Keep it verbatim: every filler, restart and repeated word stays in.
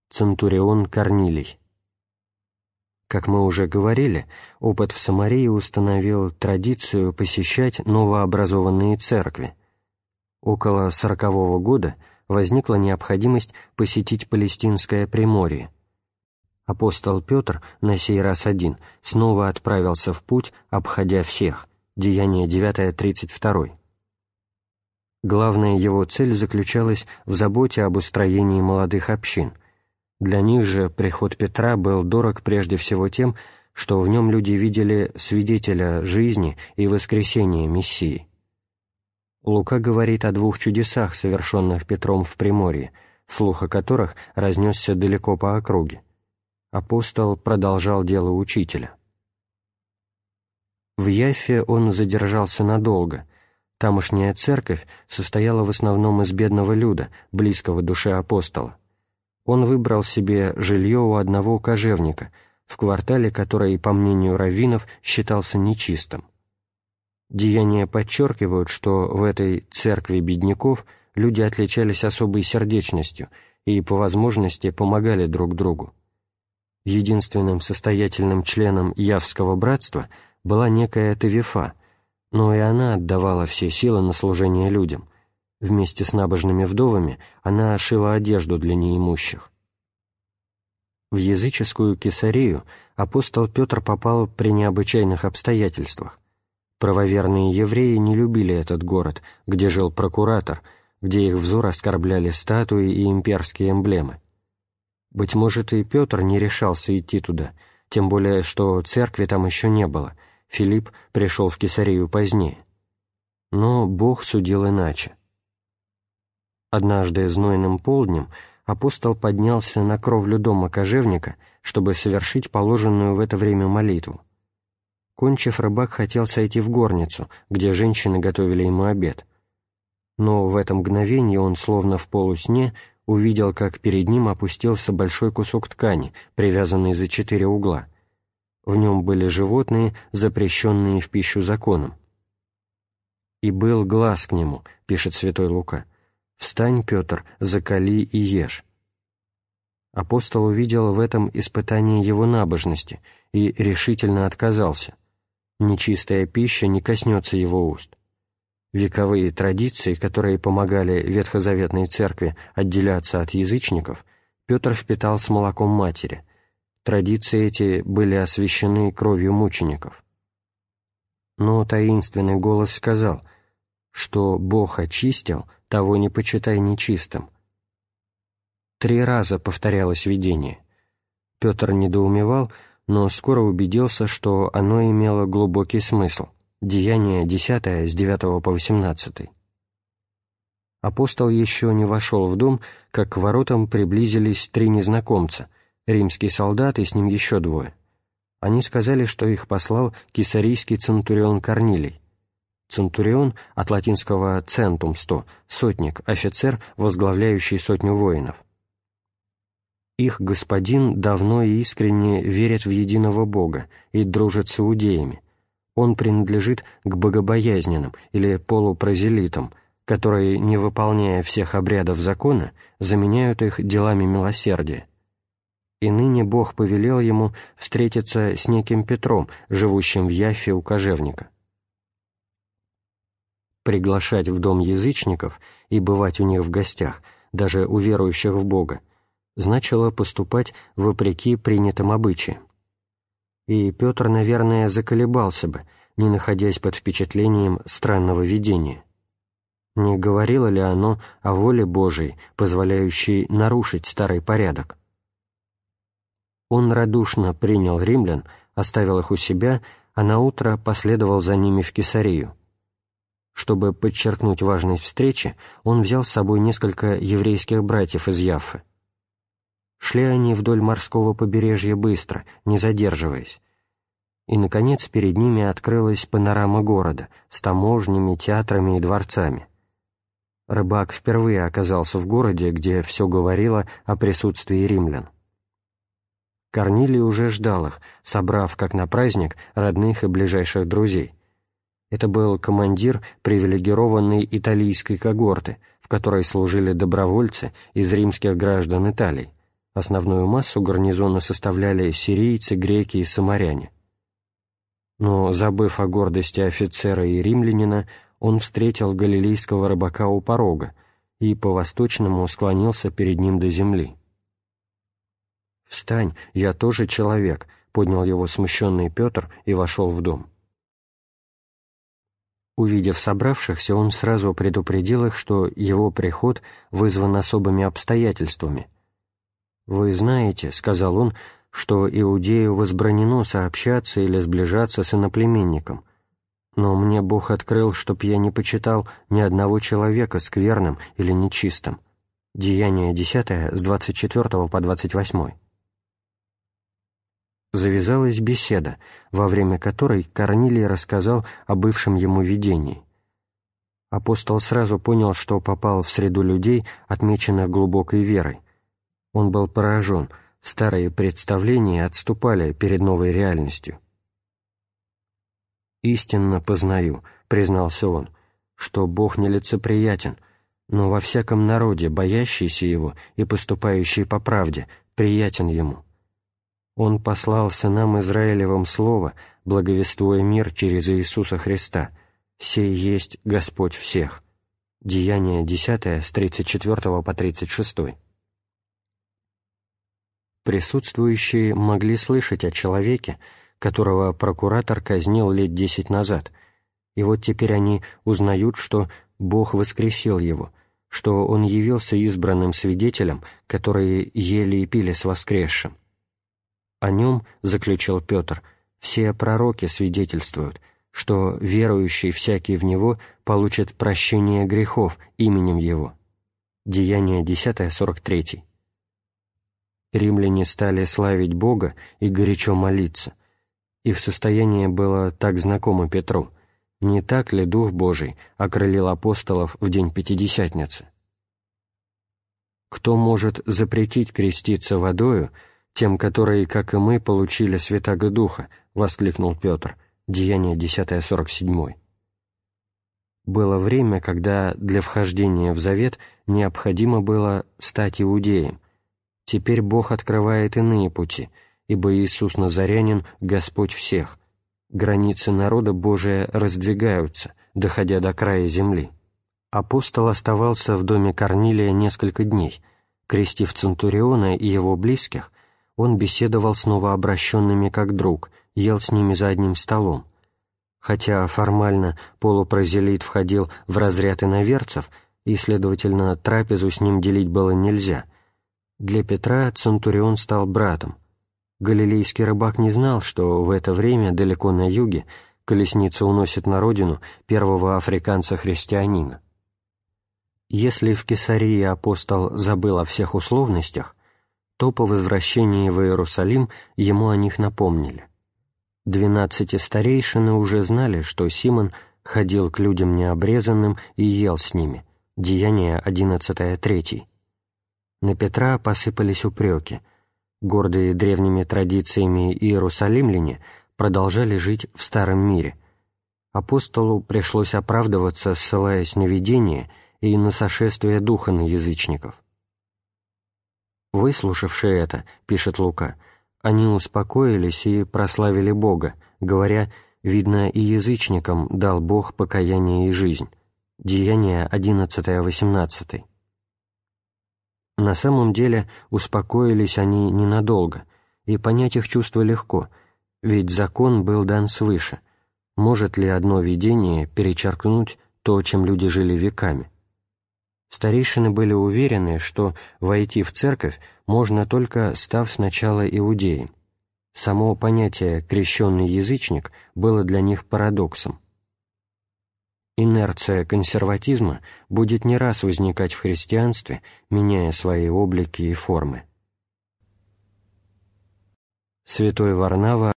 Центурион Корнилий. Как мы уже говорили, опыт в Самарии установил традицию посещать новообразованные церкви. Около сорокового года возникла необходимость посетить Палестинское Приморье. Апостол Петр, на сей раз один, снова отправился в путь, обходя всех. Деяния девятая, тридцать два. Главная его цель заключалась в заботе об устроении молодых общин. Для них же приход Петра был дорог прежде всего тем, что в нем люди видели свидетеля жизни и воскресения Мессии. Лука говорит о двух чудесах, совершенных Петром в Приморье, слух о которых разнесся далеко по округе. Апостол продолжал дело учителя. В Яффе он задержался надолго. Тамошняя церковь состояла в основном из бедного люда, близкого душе апостола. Он выбрал себе жилье у одного кожевника, в квартале, который, по мнению раввинов, считался нечистым. Деяния подчеркивают, что в этой церкви бедняков люди отличались особой сердечностью и, по возможности, помогали друг другу. Единственным состоятельным членом Явского братства была некая Тавифа, но и она отдавала все силы на служение людям. Вместе с набожными вдовами она шила одежду для неимущих. В языческую Кесарию апостол Петр попал при необычайных обстоятельствах. Правоверные евреи не любили этот город, где жил прокуратор, где их взор оскорбляли статуи и имперские эмблемы. Быть может, и Петр не решался идти туда, тем более, что церкви там еще не было, Филипп пришел в Кесарию позднее. Но Бог судил иначе. Однажды знойным полднем апостол поднялся на кровлю дома кожевника, чтобы совершить положенную в это время молитву. Кончив, рыбак хотел сойти в горницу, где женщины готовили ему обед. Но в это мгновение он, словно в полусне, увидел, как перед ним опустился большой кусок ткани, привязанный за четыре угла. В нем были животные, запрещенные в пищу законом. «И был глас к нему», — пишет святой Лука. «Встань, Петр, закали и ешь». Апостол увидел в этом испытание его набожности и решительно отказался. Нечистая пища не коснется его уст. Вековые традиции, которые помогали ветхозаветной церкви отделяться от язычников, Петр впитал с молоком матери. Традиции эти были освящены кровью мучеников. Но таинственный голос сказал, что Бог очистил, того не почитай нечистым. Три раза повторялось видение. Петр недоумевал, но скоро убедился, что оно имело глубокий смысл. Деяния десятое, с девятого по восемнадцатый. Апостол еще не вошел в дом, как к воротам приблизились три незнакомца, римский солдат и с ним еще двое. Они сказали, что их послал кесарийский центурион Корнилий. Центурион от латинского «centum» — сто, сотник, офицер, возглавляющий сотню воинов. Их господин давно и искренне верит в единого Бога и дружит с иудеями. Он принадлежит к богобоязненным или полупрозелитам, которые, не выполняя всех обрядов закона, заменяют их делами милосердия. И ныне Бог повелел ему встретиться с неким Петром, живущим в Яффе у кожевника. Приглашать в дом язычников и бывать у них в гостях, даже у верующих в Бога, значило поступать вопреки принятым обычаям. И Петр, наверное, заколебался бы, не находясь под впечатлением странного видения. Не говорило ли оно о воле Божией, позволяющей нарушить старый порядок? Он радушно принял римлян, оставил их у себя, а наутро последовал за ними в Кесарию. Чтобы подчеркнуть важность встречи, он взял с собой несколько еврейских братьев из Яффы. Шли они вдоль морского побережья быстро, не задерживаясь. И, наконец, перед ними открылась панорама города с таможнями, театрами и дворцами. Рыбак впервые оказался в городе, где все говорило о присутствии римлян. Корнилий уже ждал их, собрав, как на праздник, родных и ближайших друзей. Это был командир привилегированной италийской когорты, в которой служили добровольцы из римских граждан Италии. Основную массу гарнизона составляли сирийцы, греки и самаряне. Но, забыв о гордости офицера и римлянина, он встретил галилейского рыбака у порога и по-восточному склонился перед ним до земли. «Встань, я тоже человек», — поднял его смущенный Петр и вошел в дом. Увидев собравшихся, он сразу предупредил их, что его приход вызван особыми обстоятельствами. «Вы знаете, — сказал он, — что иудею возбранено сообщаться или сближаться с иноплеменником, но мне Бог открыл, чтоб я не почитал ни одного человека скверным или нечистым». Деяния десятое, с двадцать четвёртого по двадцать восьмой. Завязалась беседа, во время которой Корнилий рассказал о бывшем ему видении. Апостол сразу понял, что попал в среду людей, отмеченных глубокой верой. Он был поражен, старые представления отступали перед новой реальностью. «Истинно познаю», — признался он, — «что Бог нелицеприятен, но во всяком народе, боящийся Его и поступающий по правде, приятен Ему. Он послал сынам Израилевым слово, благовествуя мир через Иисуса Христа. Сей есть Господь всех». Деяния десятое, с тридцать четвёртого по тридцать шестой. Присутствующие могли слышать о человеке, которого прокуратор казнил лет десять назад, и вот теперь они узнают, что Бог воскресил его, что он явился избранным свидетелем, которые ели и пили с воскресшим. О нем, заключил Петр, все пророки свидетельствуют, что верующий всякий в него получит прощение грехов именем его. Деяния десятое, сорок третий. Римляне стали славить Бога и горячо молиться. Их состояние было так знакомо Петру. Не так ли Дух Божий окрылил апостолов в день Пятидесятницы? «Кто может запретить креститься водою тем, которые, как и мы, получили Святаго Духа?» — воскликнул Петр. Деяния десятое, сорок седьмой. Было время, когда для вхождения в завет необходимо было стать иудеем. Теперь Бог открывает иные пути, ибо Иисус Назарянин — Господь всех. Границы народа Божия раздвигаются, доходя до края земли. Апостол оставался в доме Корнилия несколько дней. Крестив Центуриона и его близких, он беседовал с новообращенными как друг, ел с ними за одним столом. Хотя формально полупрозелит входил в разряд иноверцев, и, следовательно, трапезу с ним делить было нельзя, для Петра Центурион стал братом. Галилейский рыбак не знал, что в это время далеко на юге колесница уносит на родину первого африканца-христианина. Если в Кесарии апостол забыл о всех условностях, то по возвращении в Иерусалим ему о них напомнили. Двенадцати старейшины уже знали, что Симон ходил к людям необрезанным и ел с ними. Деяния одиннадцатое, третий. На Петра посыпались упреки. Гордые древними традициями иерусалимляне продолжали жить в старом мире. Апостолу пришлось оправдываться, ссылаясь на видение и на сошествие духа на язычников. «Выслушавши это, — пишет Лука, — они успокоились и прославили Бога, говоря, видно, и язычникам дал Бог покаяние и жизнь». Деяния одиннадцатое, восемнадцатый. На самом деле успокоились они ненадолго, и понять их чувство легко, ведь закон был дан свыше. Может ли одно видение перечеркнуть то, чем люди жили веками? Старейшины были уверены, что войти в церковь можно только став сначала иудеем. Само понятие «крещенный язычник» было для них парадоксом. Инерция консерватизма будет не раз возникать в христианстве, меняя свои облики и формы. Святой Варнава